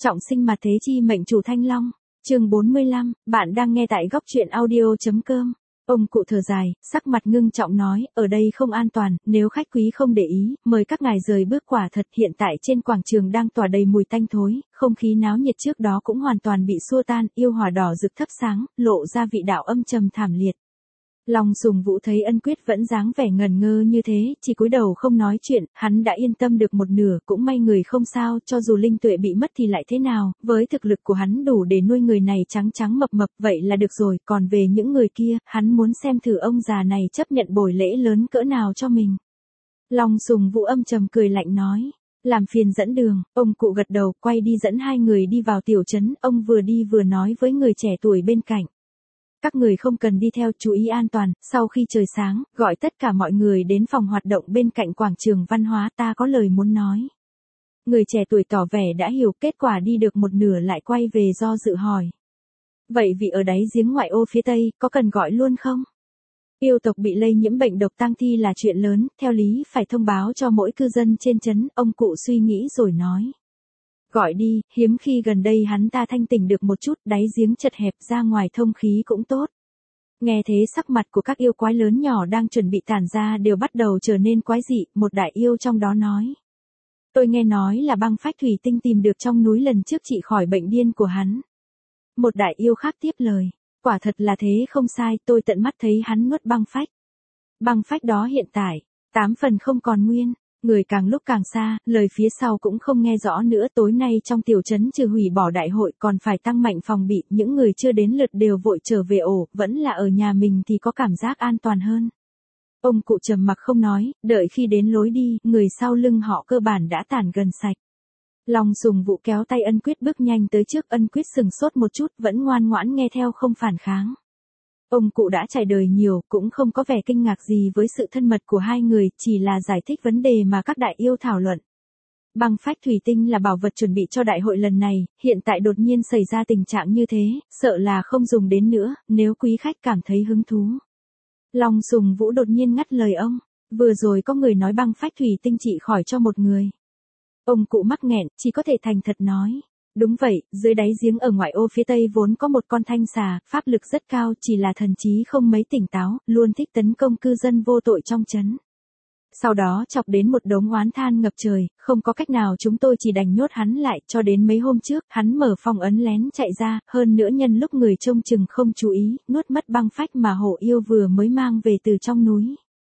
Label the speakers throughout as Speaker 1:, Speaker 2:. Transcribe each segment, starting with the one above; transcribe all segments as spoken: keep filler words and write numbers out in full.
Speaker 1: Trọng sinh mà thế chi mệnh chủ Thanh Long. Chương bốn mươi lăm, bạn đang nghe tại góc truyện audio.com. Ông cụ thở dài, sắc mặt ngưng trọng nói, ở đây không an toàn, nếu khách quý không để ý, mời các ngài rời bước. Quả thật hiện tại trên quảng trường đang tỏa đầy mùi tanh thối, không khí náo nhiệt trước đó cũng hoàn toàn bị xua tan, yêu hỏa đỏ rực thắp sáng, lộ ra vị đạo âm trầm thảm liệt. Long Sùng Vũ thấy Ân Quyết vẫn dáng vẻ ngần ngơ như thế, chỉ cúi đầu không nói chuyện, hắn đã yên tâm được một nửa, cũng may người không sao, cho dù linh tuệ bị mất thì lại thế nào, với thực lực của hắn đủ để nuôi người này trắng trắng mập mập, vậy là được rồi, còn về những người kia, hắn muốn xem thử ông già này chấp nhận bồi lễ lớn cỡ nào cho mình. Long Sùng Vũ âm trầm cười lạnh nói, làm phiền dẫn đường. Ông cụ gật đầu, quay đi dẫn hai người đi vào tiểu trấn, ông vừa đi vừa nói với người trẻ tuổi bên cạnh. Các người không cần đi theo, chú ý an toàn, sau khi trời sáng, gọi tất cả mọi người đến phòng hoạt động bên cạnh quảng trường văn hóa, ta có lời muốn nói. Người trẻ tuổi tỏ vẻ đã hiểu, kết quả đi được một nửa lại quay về do dự hỏi. Vậy vị ở đáy giếng ngoại ô phía tây, có cần gọi luôn không? Yêu tộc bị lây nhiễm bệnh độc tang thi là chuyện lớn, theo lý phải thông báo cho mỗi cư dân trên trấn, ông cụ suy nghĩ rồi nói. Gọi đi, hiếm khi gần đây hắn ta thanh tỉnh được một chút, đáy giếng chật hẹp, ra ngoài thông khí cũng tốt. Nghe thế sắc mặt của các yêu quái lớn nhỏ đang chuẩn bị tản ra đều bắt đầu trở nên quái dị, một đại yêu trong đó nói. Tôi nghe nói là băng phách thủy tinh tìm được trong núi lần trước trị khỏi bệnh điên của hắn. Một đại yêu khác tiếp lời, quả thật là thế không sai, tôi tận mắt thấy hắn nuốt băng phách. Băng phách đó hiện tại, tám phần không còn nguyên. Người càng lúc càng xa, lời phía sau cũng không nghe rõ nữa. Tối nay trong tiểu trấn trừ hủy bỏ đại hội còn phải tăng mạnh phòng bị, những người chưa đến lượt đều vội trở về ổ, vẫn là ở nhà mình thì có cảm giác an toàn hơn. Ông cụ trầm mặc không nói, đợi khi đến lối đi, người sau lưng họ cơ bản đã tản gần sạch. Long Sùng Vũ kéo tay Ân Quyết bước nhanh tới trước, Ân Quyết sừng sốt một chút, vẫn ngoan ngoãn nghe theo không phản kháng. Ông cụ đã trải đời nhiều, cũng không có vẻ kinh ngạc gì với sự thân mật của hai người, chỉ là giải thích vấn đề mà các đại yêu thảo luận. Băng phách thủy tinh là bảo vật chuẩn bị cho đại hội lần này, hiện tại đột nhiên xảy ra tình trạng như thế, sợ là không dùng đến nữa, nếu quý khách cảm thấy hứng thú. Long Sùng Vũ đột nhiên ngắt lời ông, vừa rồi có người nói băng phách thủy tinh trị khỏi cho một người. Ông cụ mắc nghẹn, chỉ có thể thành thật nói. Đúng vậy, dưới đáy giếng ở ngoại ô phía tây vốn có một con thanh xà, pháp lực rất cao, chỉ là thần trí không mấy tỉnh táo, luôn thích tấn công cư dân vô tội trong trấn. Sau đó chọc đến một đống oán than ngập trời, không có cách nào chúng tôi chỉ đành nhốt hắn lại, cho đến mấy hôm trước, hắn mở phòng ấn lén chạy ra, hơn nữa nhân lúc người trông chừng không chú ý, nuốt mất băng phách mà hổ yêu vừa mới mang về từ trong núi.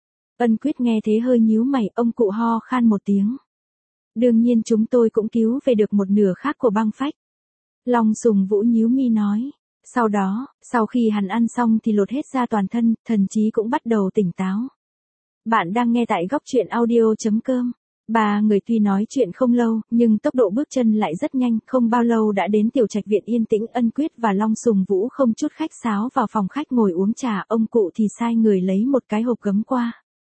Speaker 1: Ân Quyết nghe thế hơi nhíu mày, ông cụ ho khan một tiếng. Đương nhiên chúng tôi cũng cứu về được một nửa khác của băng phách. Long Sùng Vũ nhíu mi nói. Sau đó, sau khi hắn ăn xong thì lột hết ra toàn thân, thần trí cũng bắt đầu tỉnh táo. Bạn đang nghe tại góc truyện audio.com. Ba người tuy nói chuyện không lâu, nhưng tốc độ bước chân lại rất nhanh, không bao lâu đã đến tiểu trạch viện yên tĩnh. Ân Quyết và Long Sùng Vũ không chút khách sáo vào phòng khách ngồi uống trà, ông cụ thì sai người lấy một cái hộp gấm qua.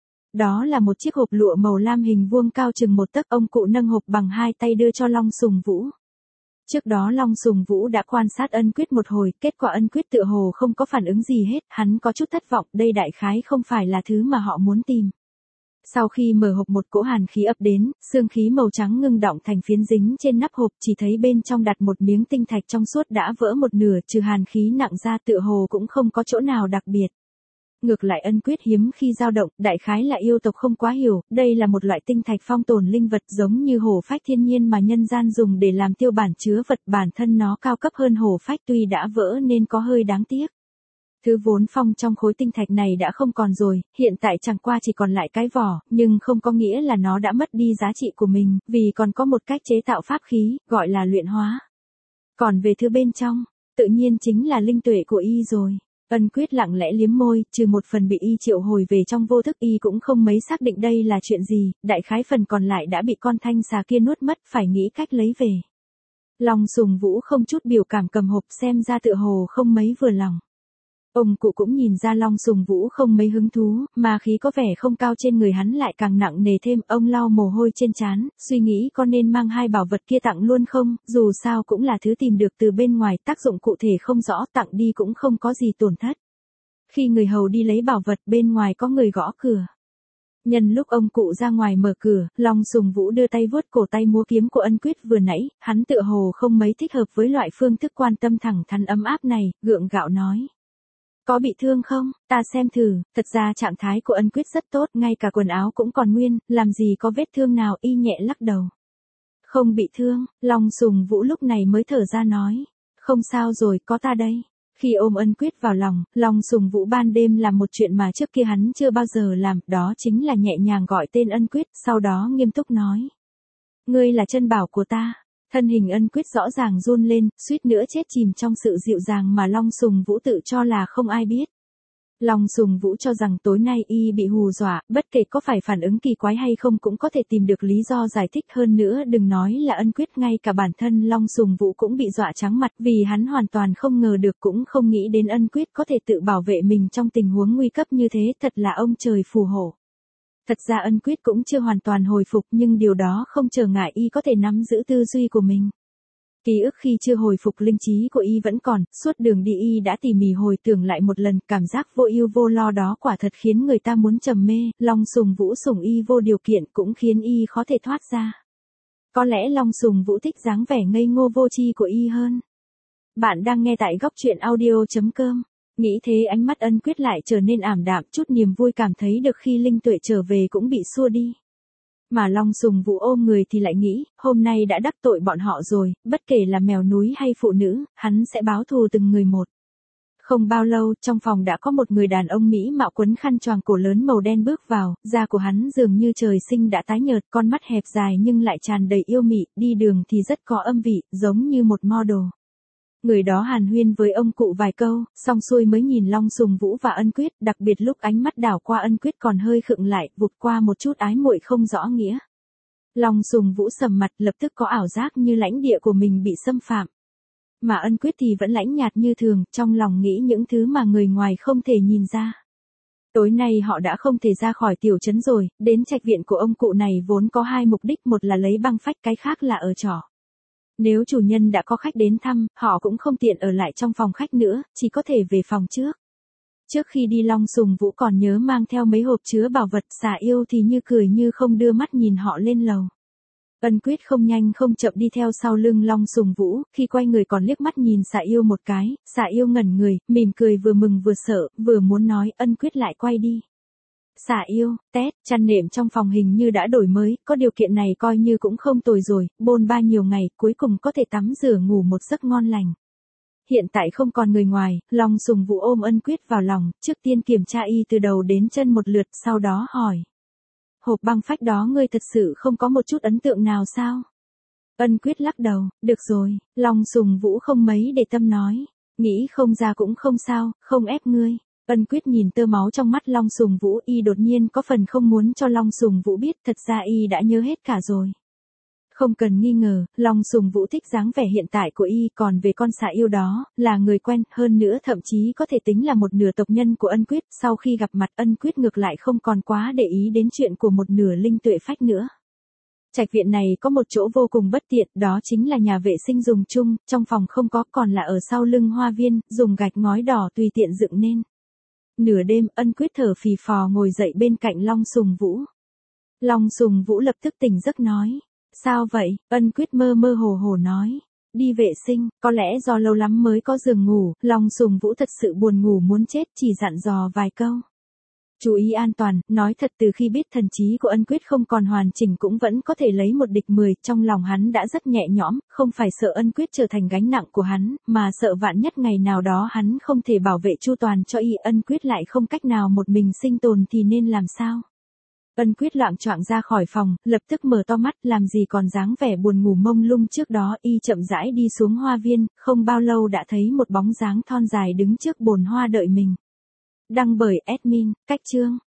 Speaker 1: Đó là một chiếc hộp lụa màu lam hình vuông cao chừng một tấc, ông cụ nâng hộp bằng hai tay đưa cho Long Sùng Vũ. Trước đó Long Sùng Vũ đã quan sát Ân Quyết một hồi, kết quả Ân Quyết tựa hồ không có phản ứng gì hết, hắn có chút thất vọng, đây đại khái không phải là thứ mà họ muốn tìm. Sau khi mở hộp một cỗ hàn khí ập đến, xương khí màu trắng ngưng đọng thành phiến dính trên nắp hộp, chỉ thấy bên trong đặt một miếng tinh thạch trong suốt đã vỡ một nửa, trừ hàn khí nặng ra tựa hồ cũng không có chỗ nào đặc biệt. Ngược lại Ân Quyết hiếm khi dao động, đại khái là yêu tộc không quá hiểu, đây là một loại tinh thạch phong tồn linh vật giống như hổ phách thiên nhiên mà nhân gian dùng để làm tiêu bản chứa vật, bản thân nó cao cấp hơn hổ phách tuy đã vỡ nên có hơi đáng tiếc. Thứ vốn phong trong khối tinh thạch này đã không còn rồi, hiện tại chẳng qua chỉ còn lại cái vỏ, nhưng không có nghĩa là nó đã mất đi giá trị của mình, vì còn có một cách chế tạo pháp khí, gọi là luyện hóa. Còn về thứ bên trong, tự nhiên chính là linh tuệ của y rồi. Ân Quyết lặng lẽ liếm môi, trừ một phần bị y triệu hồi về trong vô thức y cũng không mấy xác định đây là chuyện gì, đại khái phần còn lại đã bị con thanh xà kia nuốt mất, phải nghĩ cách lấy về. Long Sùng Vũ không chút biểu cảm cầm hộp, xem ra tựa hồ không mấy vừa lòng. Ông cụ cũng nhìn ra Long Sùng Vũ không mấy hứng thú, mà khí có vẻ không cao trên người hắn lại càng nặng nề thêm, ông lau mồ hôi trên trán, suy nghĩ có nên mang hai bảo vật kia tặng luôn không, dù sao cũng là thứ tìm được từ bên ngoài, tác dụng cụ thể không rõ, tặng đi cũng không có gì tổn thất. Khi người hầu đi lấy bảo vật, bên ngoài có người gõ cửa. Nhân lúc ông cụ ra ngoài mở cửa, Long Sùng Vũ đưa tay vuốt cổ tay múa kiếm của Ân Quyết vừa nãy, hắn tựa hồ không mấy thích hợp với loại phương thức quan tâm thẳng thắn ấm áp này, gượng gạo nói. Có bị thương không, ta xem thử, thật ra trạng thái của Ân Quyết rất tốt, ngay cả quần áo cũng còn nguyên, làm gì có vết thương nào, y nhẹ lắc đầu. Không bị thương, Long Sùng Vũ lúc này mới thở ra nói. Không sao rồi, có ta đây. Khi ôm Ân Quyết vào lòng, Long Sùng Vũ ban đêm làm một chuyện mà trước kia hắn chưa bao giờ làm, đó chính là nhẹ nhàng gọi tên Ân Quyết, sau đó nghiêm túc nói. Ngươi là chân bảo của ta. Thân hình Ân Quyết rõ ràng run lên, suýt nữa chết chìm trong sự dịu dàng mà Long Sùng Vũ tự cho là không ai biết. Long Sùng Vũ cho rằng tối nay y bị hù dọa, bất kể có phải phản ứng kỳ quái hay không cũng có thể tìm được lý do giải thích, hơn nữa đừng nói là Ân Quyết, ngay cả bản thân Long Sùng Vũ cũng bị dọa trắng mặt, vì hắn hoàn toàn không ngờ được cũng không nghĩ đến Ân Quyết có thể tự bảo vệ mình trong tình huống nguy cấp như thế, thật là ông trời phù hộ. Thật ra Ân Quyết cũng chưa hoàn toàn hồi phục, nhưng điều đó không trở ngại y có thể nắm giữ tư duy của mình. Ký ức khi chưa hồi phục linh trí của y vẫn còn, suốt đường đi y đã tỉ mỉ hồi tưởng lại một lần, cảm giác vô ưu vô lo đó quả thật khiến người ta muốn trầm mê, Long Sùng Vũ sủng y vô điều kiện cũng khiến y khó thể thoát ra. Có lẽ Long Sùng Vũ thích dáng vẻ ngây ngô vô tri của y hơn. Bạn đang nghe tại góc truyện audio chấm com. Nghĩ thế ánh mắt Ân Quyết lại trở nên ảm đạm, chút niềm vui cảm thấy được khi linh tuệ trở về cũng bị xua đi. Mà Long Sùng Vũ ôm người thì lại nghĩ, hôm nay đã đắc tội bọn họ rồi, bất kể là mèo núi hay phụ nữ, hắn sẽ báo thù từng người một. Không bao lâu, trong phòng đã có một người đàn ông Mỹ mạo quấn khăn choàng cổ lớn màu đen bước vào, da của hắn dường như trời sinh đã tái nhợt, con mắt hẹp dài nhưng lại tràn đầy yêu mị, đi đường thì rất có âm vị, giống như một model. Người đó hàn huyên với ông cụ vài câu, xong xuôi mới nhìn Long Sùng Vũ và Ân Quyết, đặc biệt lúc ánh mắt đảo qua Ân Quyết còn hơi khựng lại, vụt qua một chút ái muội không rõ nghĩa. Long Sùng Vũ sầm mặt, lập tức có ảo giác như lãnh địa của mình bị xâm phạm. Mà Ân Quyết thì vẫn lãnh nhạt như thường, trong lòng nghĩ những thứ mà người ngoài không thể nhìn ra. Tối nay họ đã không thể ra khỏi tiểu trấn rồi, đến trạch viện của ông cụ này vốn có hai mục đích, một là lấy băng phách, cái khác là ở trọ. Nếu chủ nhân đã có khách đến thăm, họ cũng không tiện ở lại trong phòng khách nữa, chỉ có thể về phòng trước. Trước khi đi Long Sùng Vũ còn nhớ mang theo mấy hộp chứa bảo vật, xà yêu thì như cười như không đưa mắt nhìn họ lên lầu. Ân Quyết không nhanh không chậm đi theo sau lưng Long Sùng Vũ, khi quay người còn liếc mắt nhìn xà yêu một cái, xà yêu ngẩn người, mỉm cười vừa mừng vừa sợ, vừa muốn nói, Ân Quyết lại quay đi. Xà yêu, tét, chăn nệm trong phòng hình như đã đổi mới, có điều kiện này coi như cũng không tồi rồi, bôn ba nhiều ngày, cuối cùng có thể tắm rửa ngủ một giấc ngon lành. Hiện tại không còn người ngoài, Long Sùng Vũ ôm Ân Quyết vào lòng, trước tiên kiểm tra y từ đầu đến chân một lượt, sau đó hỏi. Hộp băng phách đó ngươi thật sự không có một chút ấn tượng nào sao? Ân Quyết lắc đầu, được rồi, Long Sùng Vũ không mấy để tâm nói, nghĩ không ra cũng không sao, không ép ngươi. Ân Quyết nhìn tơ máu trong mắt Long Sùng Vũ, y đột nhiên có phần không muốn cho Long Sùng Vũ biết, thật ra y đã nhớ hết cả rồi. Không cần nghi ngờ, Long Sùng Vũ thích dáng vẻ hiện tại của y, còn về con xà yêu đó, là người quen, hơn nữa thậm chí có thể tính là một nửa tộc nhân của Ân Quyết, sau khi gặp mặt Ân Quyết ngược lại không còn quá để ý đến chuyện của một nửa linh tuệ phách nữa. Trạch viện này có một chỗ vô cùng bất tiện, đó chính là nhà vệ sinh dùng chung, trong phòng không có, còn là ở sau lưng hoa viên, dùng gạch ngói đỏ tùy tiện dựng nên. Nửa đêm, Ân Quyết thở phì phò ngồi dậy bên cạnh Long Sùng Vũ. Long Sùng Vũ lập tức tỉnh giấc nói. Sao vậy? Ân Quyết mơ mơ hồ hồ nói. Đi vệ sinh, có lẽ do lâu lắm mới có giường ngủ, Long Sùng Vũ thật sự buồn ngủ muốn chết, chỉ dặn dò vài câu. Chú ý an toàn, nói thật từ khi biết thần trí của Ân Quyết không còn hoàn chỉnh cũng vẫn có thể lấy một địch mười, trong lòng hắn đã rất nhẹ nhõm, không phải sợ Ân Quyết trở thành gánh nặng của hắn, mà sợ vạn nhất ngày nào đó hắn không thể bảo vệ chu toàn cho y, Ân Quyết lại không cách nào một mình sinh tồn thì nên làm sao? Ân Quyết loạng choạng ra khỏi phòng, lập tức mở to mắt, làm gì còn dáng vẻ buồn ngủ mông lung trước đó, y chậm rãi đi xuống hoa viên, không bao lâu đã thấy một bóng dáng thon dài đứng trước bồn hoa đợi mình. Đăng bởi admin, cách chương.